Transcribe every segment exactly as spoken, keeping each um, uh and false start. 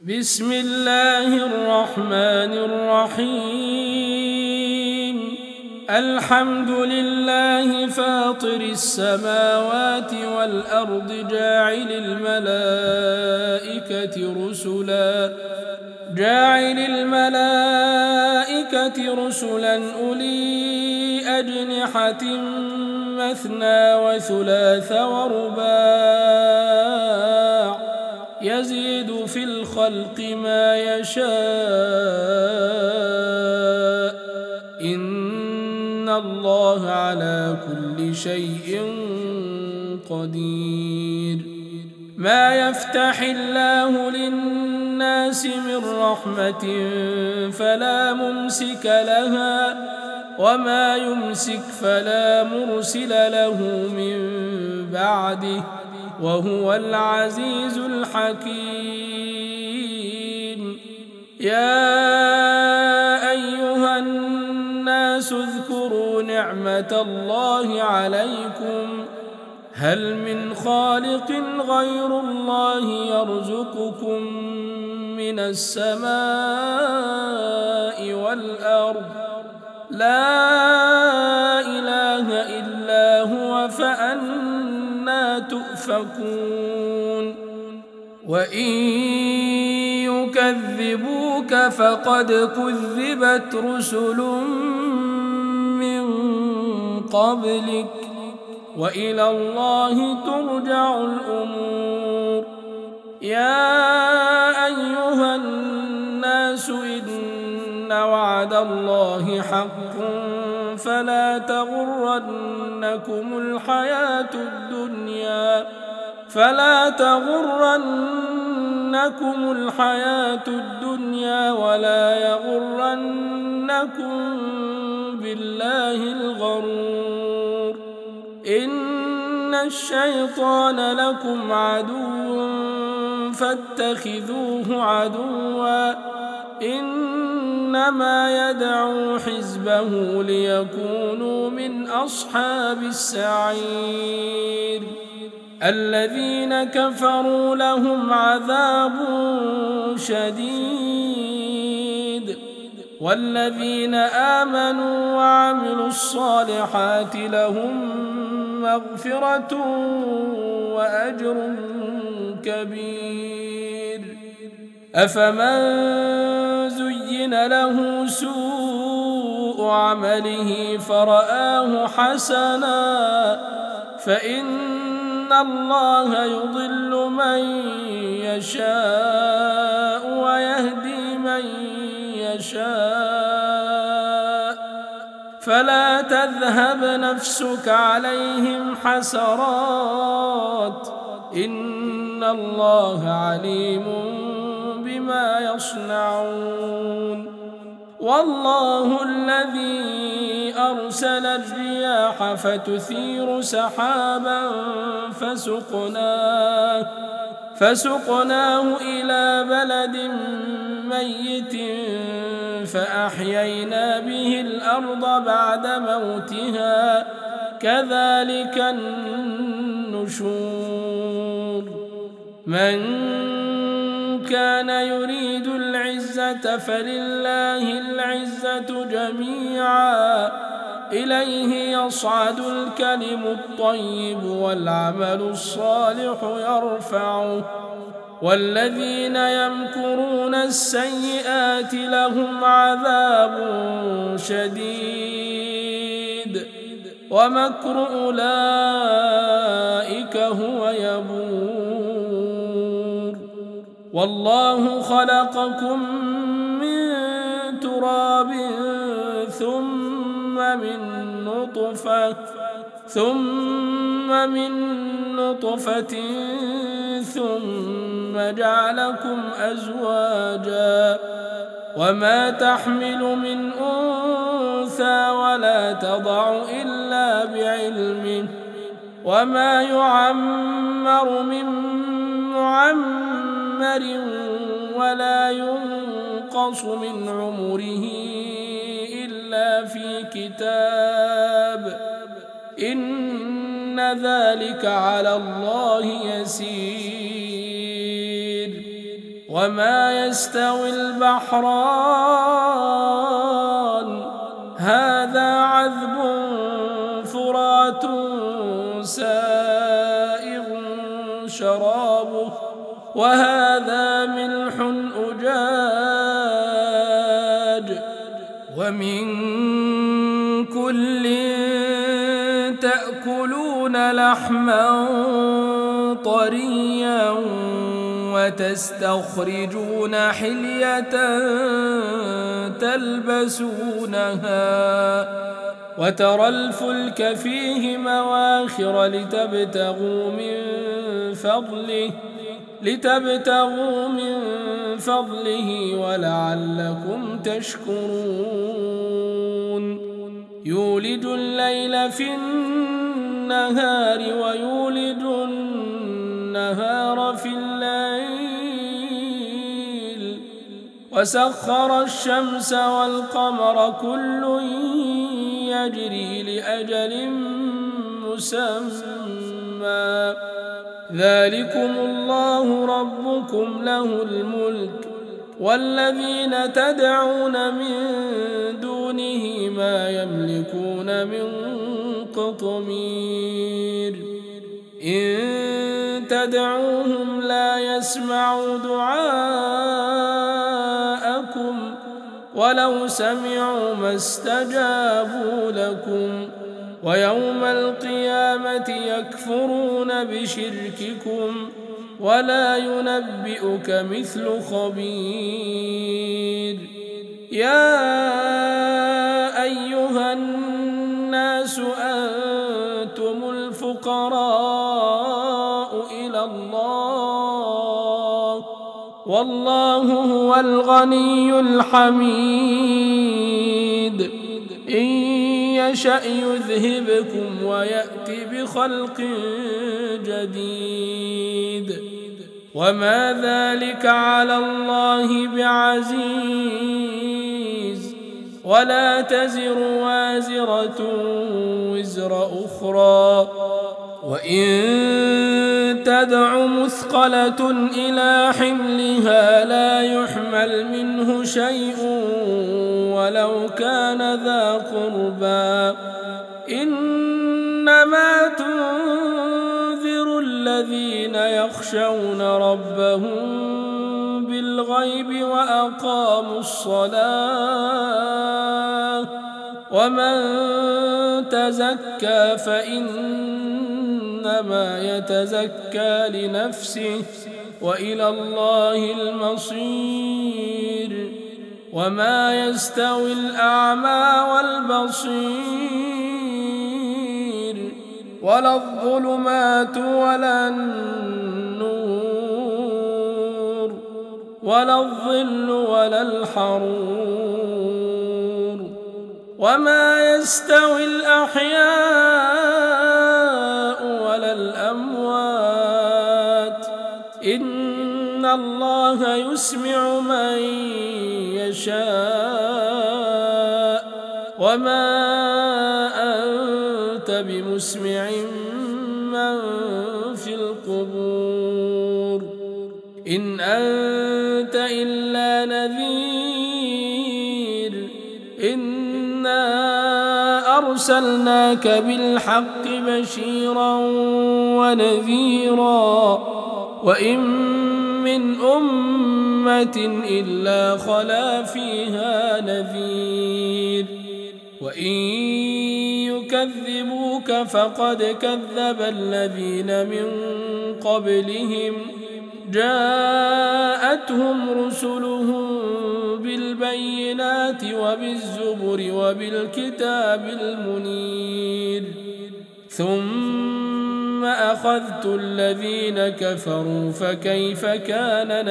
بسم الله الرحمن الرحيم. الحمد لله فاطر السماوات والأرض جاعل الملائكة رسلا جاعل الملائكة رسلا أولي أجنحة مثنى وثلاث ورباع يزيد في الخلق ما يشاء إن الله على كل شيء قدير. ما يفتح الله للناس من رحمة فلا ممسك لها وما يمسك فلا مرسل له من بعده وهو العزيز الحكيم. يا أيها الناس اذكروا نعمة الله عليكم هل من خالق غير الله يرزقكم من السماء والأرض لا إله إلا هو فأنى تؤفكون. وإن يكذبوك فقد كذبت رسل من قبلك وإلى الله ترجع الأمور. يا أيها الناس إن وعد الله حق فلا تغرنكم الحياة الدنيا فلا تغرنكم الحياة الدنيا ولا يغرنكم بالله الغرور. إن الشيطان لكم عدو فاتخذوه عدوا إنما يدعو حزبه ليكونوا من أصحاب السعير. الذين كفروا لهم عذاب شديد والذين آمنوا وعملوا الصالحات لهم مغفرة وأجر كبير. أفمن زين له سوء عمله فرآه حسنا فإن الله يضل من يشاء ويهدي من يشاء فلا تذهب نفسك عليهم حسرات إن الله عليم بما يصنعون. والله الذي أرسل الرياح فتثير سحابا فسقناه فسقناه إلى بلد ميت فأحيينا به الأرض بعد موتها كذلك النشور. من كان يريد العزة فلله العزة جميعا إليه يصعد الكلم الطيب والعمل الصالح يرفعه والذين يمكرون السيئات لهم عذاب شديد ومكر أولئك هو يبور. والله خلقكم من تراب ثم من نطفة ثم من نطفة ثم جعلكم أزواجا وما تحمل من أنثى ولا تضع إلا بعلمه وما يعمر من معمر ولا ينقص من عمره إلا في كتاب إن ذلك على الله يسير. وما يستوي البحران هذا عذب فرات سائغ شرابه وهذا ملح أجاج ومن كل تأكلون لحما طريا وتستخرجون حلية تلبسونها وترى الفلك فيه مواخر لتبتغوا من فضله لتبتغوا من فضله ولعلكم تشكرون يولج الليل في النهار ويولج النهار في الليل وسخر الشمس والقمر كل يجري لأجل مسمى ذلكم الله ربكم له الملك والذين تدعون من دونه ما يملكون من قطمير إن تدعوهم لا يسمعوا دعاءكم ولو سمعوا ما استجابوا لكم ويوم القيامة يكفرون بشرككم ولا ينبئك مثل خبير يا أيها الناس أنتم الفقراء إلى الله والله هو الغني الحميد إن يشأ يذهبكم ويأتي بخلق جديد وما ذلك على الله بعزيز ولا تزر وازرة وزر أخرى وإن تدع مثقلة إلى حملها لا يحمل منه شيء ولو كان ذا قربى إنما تنذر الذين يخشون ربهم بالغيب وأقاموا الصلاة ومن تزكى فإنما يتزكى لنفسه وإلى الله المصير وما يستوي الأعمى والبصير ولا الظلمات ولا النور ولا الظل ولا الحرور وما يستوي الأحياء ولا الأموات إن الله يسمع من يشاء وما أنت بمسمع من في القبور إن أنت إلا نذير إنا أرسلناك بالحق بشيرا ونذيرا وإن من أمة إلا خلا فيها نذير وإن يكذبوك فقد كذب الذين من قبلهم جاءتهم رسلهم بالبينات وبالزبر وبالكتاب المنير ثم أخذت الذين كفروا فكيف كان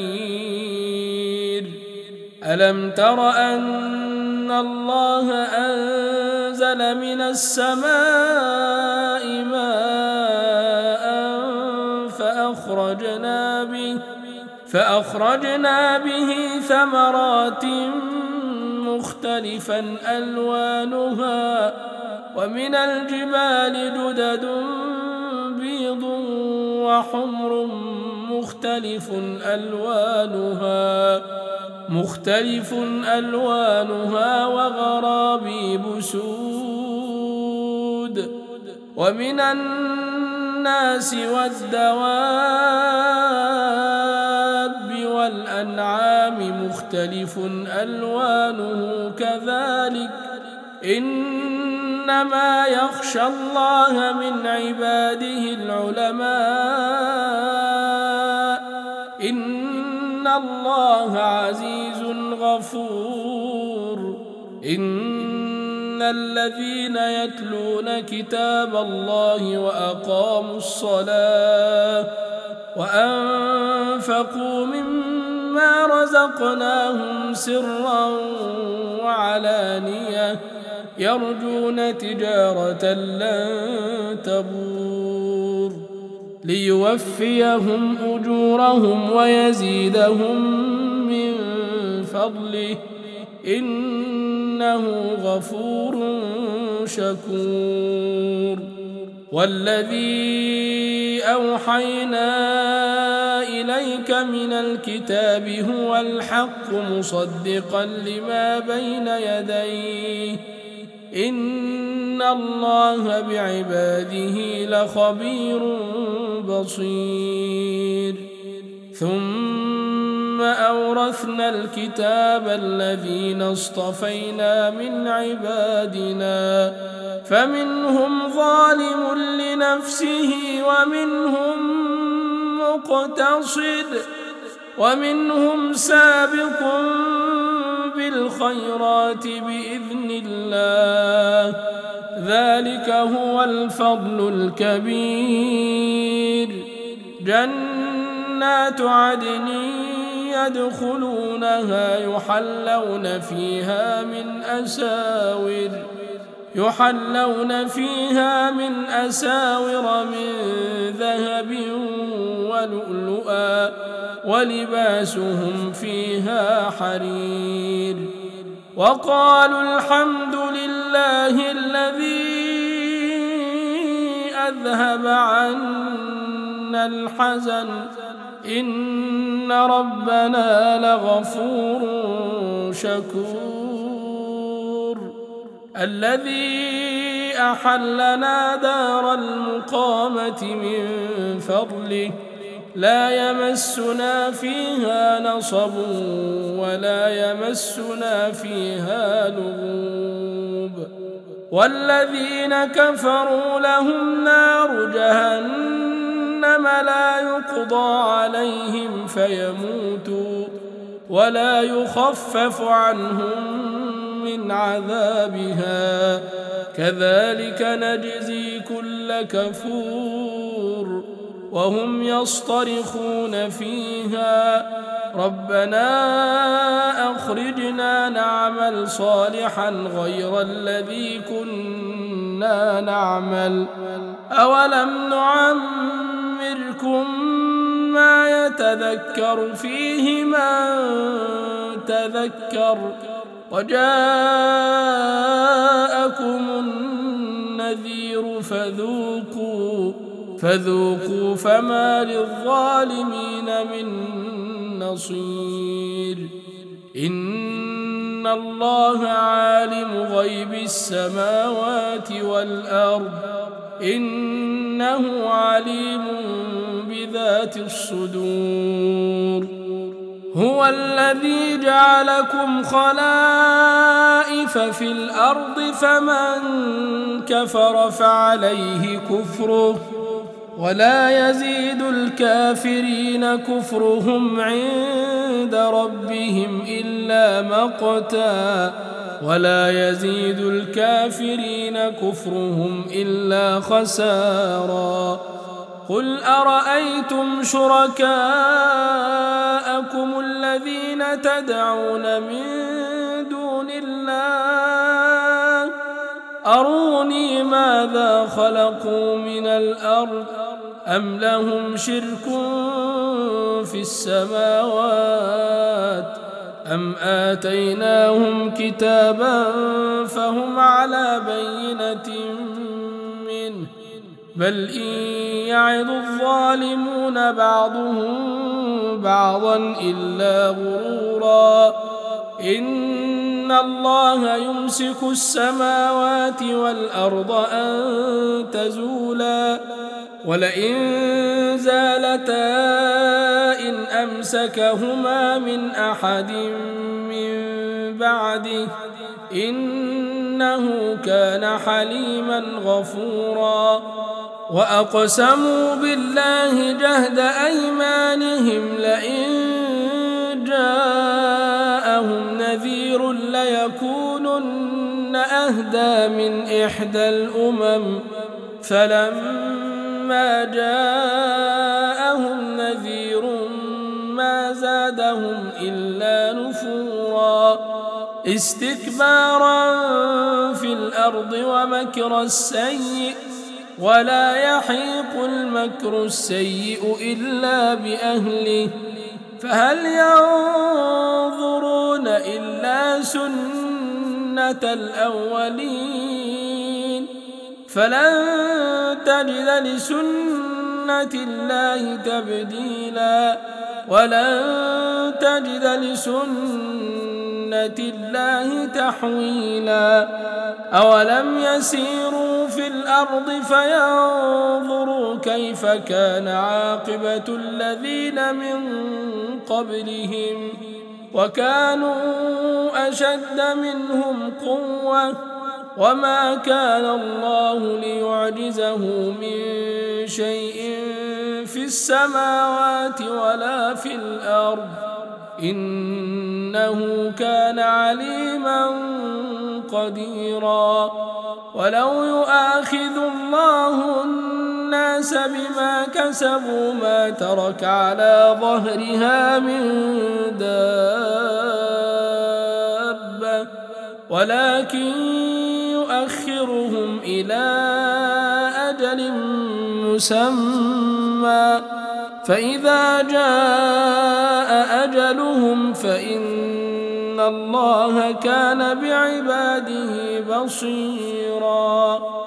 نكير ألم تر أن الله أنزل من السماء ماء فأخرجنا به فأخرجنا به ثمرات مختلفا ألوانها ومن الجبال جدد بيض وحمر مختلف مختلف ألوانها مختلف ألوانها وغرابيب سود ومن الناس والدواب والأنعام مختلف ألوانه كذلك إنما يخشى الله من عباده العلماء إن الله عزيز غفور إن الذين يتلون كتاب الله وأقاموا الصلاة وأنفقوا مما رزقناهم سرا وعلانية يرجون تجارة لن تبور ليوفيهم أجورهم ويزيدهم من فضله إنه غفور شكور والذي أوحينا إليك من الكتاب هو الحق مصدقا لما بين يديه إن الله بعباده لخبير بصير ثم أورثنا الكتاب الذين اصطفينا من عبادنا فمنهم ظالم لنفسه ومنهم مقتصد ومنهم سابق بالخيرات بإذن الله ذلك هو الفضل الكبير جنات عدن يدخلونها يحلون فيها من أساور يحلون فيها من أساور من ذهب ولؤلؤا ولباسهم فيها حرير وقالوا الحمد لله الذي أذهب عنا الحزن إن ربنا لغفور شكور الذي أحلنا دار المقامة من فضله لا يمسنا فيها نصب ولا يمسنا فيها لغوب والذين كفروا لهم نار جهنم لا يقضى عليهم فيموتوا ولا يخفف عنهم من عذابها كذلك نجزي كل كفور وهم يصطرخون فيها ربنا أخرجنا نعمل صالحا غير الذي كنا نعمل أولم نعمركم ما يتذكر فيه من تذكر وجاءكم النذير فذوقوا فذوقوا فما للظالمين من نصير إن الله عالم غيب السماوات والأرض إنه عليم بذات الصدور هو الذي جعلكم خلائف في الأرض فمن كفر فعليه كفره ولا يزيد الكافرين كفرهم عند ربهم إلا مقتا ولا يزيد الكافرين كفرهم إلا خسارا قل أرأيتم شركاءكم الذين تدعون من دون الله أروني ماذا خلقوا من الأرض أم لهم شرك في السماوات أم آتيناهم كتابا فهم على بينة منه بل إن يعظ الظالمون بعضهم بعضا إلا غرورا إن الله يمسك السماوات والأرض أن تزولا ولئن زالتا إن أمسكهما من أحد من بعده إنه كان حليما غفورا وأقسموا بالله جهد أيمانهم لئن جاءهم نذير ليكونن أهدى من إحدى الأمم فلما جاءهم نذير ما زادهم إلا نفورا استكبارا في الأرض ومكر السيء ولا يحيق المكر السيء إلا بأهله فهل ينظرون إلا سنة الأولين فلن تجد لسنة الله تبديلا ولن تجد لسنة الله تحويلا أولم يسيروا في الأرض فينظروا كيف كان عاقبة الذين من قبلهم وكانوا أشد منهم قوة وما كان الله ليعجزه من شيء في السماوات ولا في الأرض إنه كان عليما قديرا ولو يؤاخذ الله الناس بما كسبوا ما ترك على ظهرها من دابة ولكن يؤخرهم إلى أجل مسمى فإذا جاء أجلهم فإن الله كان بعباده بصيرا.